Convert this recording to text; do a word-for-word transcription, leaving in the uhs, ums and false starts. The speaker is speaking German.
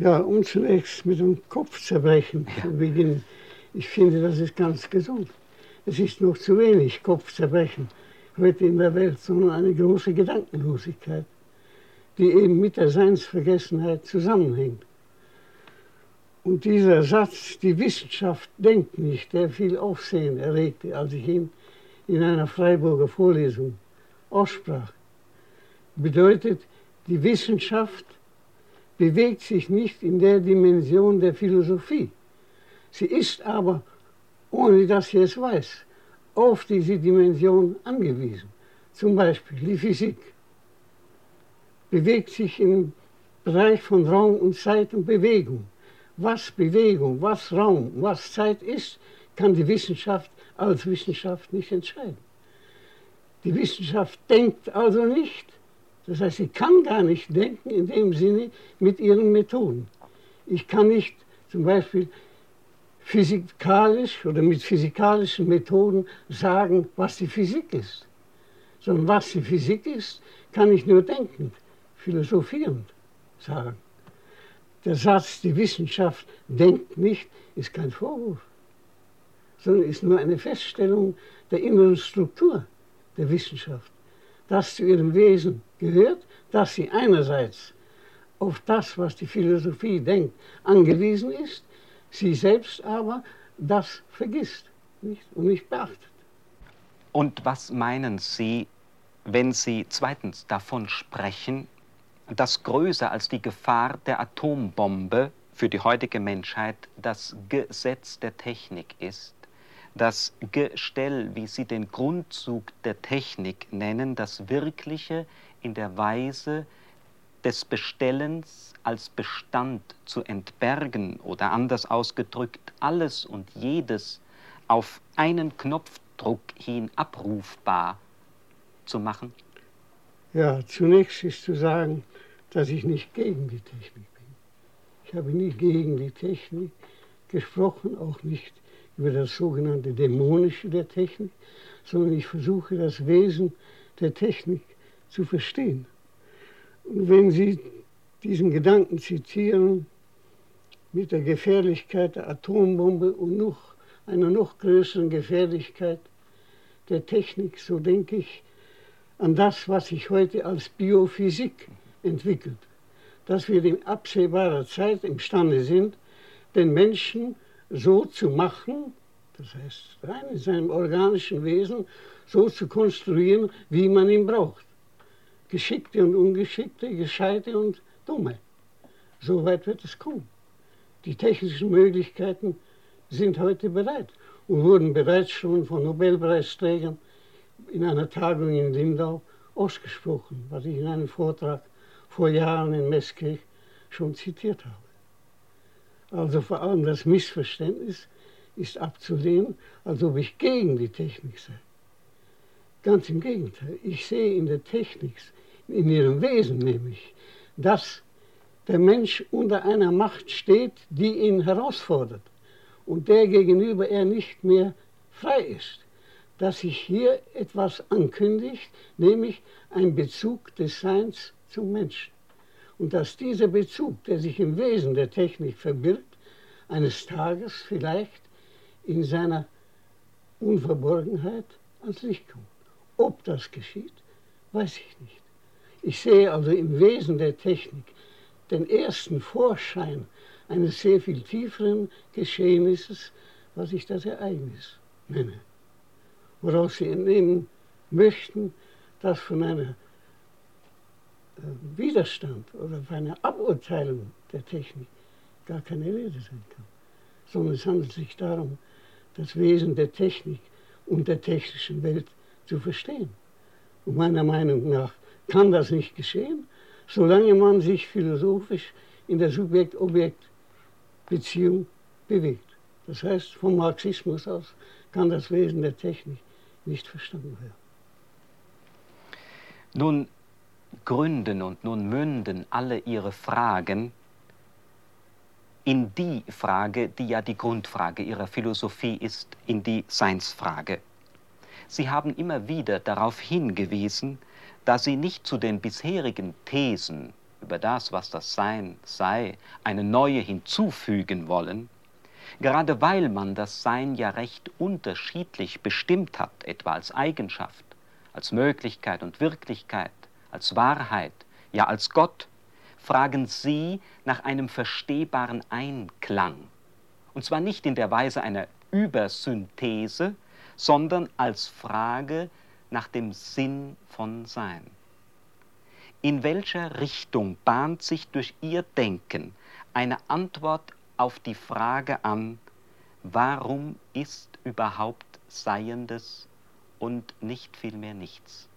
Ja, um zunächst mit dem Kopfzerbrechen Ja. zu beginnen. Ich finde, das ist ganz gesund. Es ist noch zu wenig Kopfzerbrechen heute in der Welt, sondern eine große Gedankenlosigkeit, die eben mit der Seinsvergessenheit zusammenhängt. Und dieser Satz, die Wissenschaft denkt nicht, der viel Aufsehen erregte, als ich ihn in einer Freiburger Vorlesung aussprach, bedeutet, die Wissenschaft bewegt sich nicht in der Dimension der Philosophie. Sie ist aber, ohne dass sie es weiß, auf diese Dimension angewiesen. Zum Beispiel die Physik bewegt sich im Bereich von Raum und Zeit und Bewegung. Was Bewegung, was Raum, was Zeit ist, kann die Wissenschaft als Wissenschaft nicht entscheiden. Die Wissenschaft denkt also nicht. Das heißt, sie kann gar nicht denken in dem Sinne mit ihren Methoden. Ich kann nicht zum Beispiel physikalisch oder mit physikalischen Methoden sagen, was die Physik ist. Sondern was die Physik ist, kann ich nur denkend, philosophierend sagen. Der Satz, die Wissenschaft denkt nicht, ist kein Vorwurf, sondern ist nur eine Feststellung der inneren Struktur der Wissenschaft. Das zu ihrem Wesen gehört, dass sie einerseits auf das, was die Philosophie denkt, angewiesen ist, sie selbst aber das vergisst, nicht, und nicht beachtet. Und was meinen Sie, wenn Sie zweitens davon sprechen, dass größer als die Gefahr der Atombombe für die heutige Menschheit das Gesetz der Technik ist? Das Gestell, wie Sie den Grundzug der Technik nennen, das Wirkliche in der Weise des Bestellens als Bestand zu entbergen oder anders ausgedrückt, alles und jedes auf einen Knopfdruck hin abrufbar zu machen? Ja, zunächst ist zu sagen, dass ich nicht gegen die Technik bin. Ich habe nie gegen die Technik gesprochen, auch nicht über das sogenannte Dämonische der Technik, sondern ich versuche, das Wesen der Technik zu verstehen. Und wenn Sie diesen Gedanken zitieren mit der Gefährlichkeit der Atombombe und noch einer noch größeren Gefährlichkeit der Technik, so denke ich an das, was sich heute als Biophysik entwickelt, dass wir in absehbarer Zeit imstande sind, den Menschen so zu machen, das heißt rein in seinem organischen Wesen, so zu konstruieren, wie man ihn braucht. Geschickte und Ungeschickte, Gescheite und Dumme. So weit wird es kommen. Die technischen Möglichkeiten sind heute bereit und wurden bereits schon von Nobelpreisträgern in einer Tagung in Lindau ausgesprochen, was ich in einem Vortrag vor Jahren in Meßkirch schon zitiert habe. Also vor allem das Missverständnis ist abzulehnen, als ob ich gegen die Technik sei. Ganz im Gegenteil, ich sehe in der Technik, in ihrem Wesen nämlich, dass der Mensch unter einer Macht steht, die ihn herausfordert und der gegenüber er nicht mehr frei ist. Dass sich hier etwas ankündigt, nämlich ein Bezug des Seins zum Menschen. Und dass dieser Bezug, der sich im Wesen der Technik verbirgt, eines Tages vielleicht in seiner Unverborgenheit ans Licht kommt. Ob das geschieht, weiß ich nicht. Ich sehe also im Wesen der Technik den ersten Vorschein eines sehr viel tieferen Geschehnisses, was ich das Ereignis nenne. Woraus Sie entnehmen möchten, dass von einem Widerstand oder von einer Aburteilung der Technik gar keine Rede sein kann. Sondern es handelt sich darum, das Wesen der Technik und der technischen Welt zu verstehen. Und meiner Meinung nach kann das nicht geschehen, solange man sich philosophisch in der Subjekt-Objekt-Beziehung bewegt. Das heißt, vom Marxismus aus kann das Wesen der Technik nicht verstanden werden. Nun gründen und nun münden alle Ihre Fragen in die Frage, die ja die Grundfrage Ihrer Philosophie ist, in die Seinsfrage. Sie haben immer wieder darauf hingewiesen, dass Sie nicht zu den bisherigen Thesen über das, was das Sein sei, eine neue hinzufügen wollen, gerade weil man das Sein ja recht unterschiedlich bestimmt hat, etwa als Eigenschaft, als Möglichkeit und Wirklichkeit, als Wahrheit, ja als Gott, fragen Sie nach einem verstehbaren Einklang. Und zwar nicht in der Weise einer Übersynthese, sondern als Frage nach dem Sinn von Sein. In welcher Richtung bahnt sich durch Ihr Denken eine Antwort auf die Frage an, warum ist überhaupt Seiendes und nicht vielmehr nichts?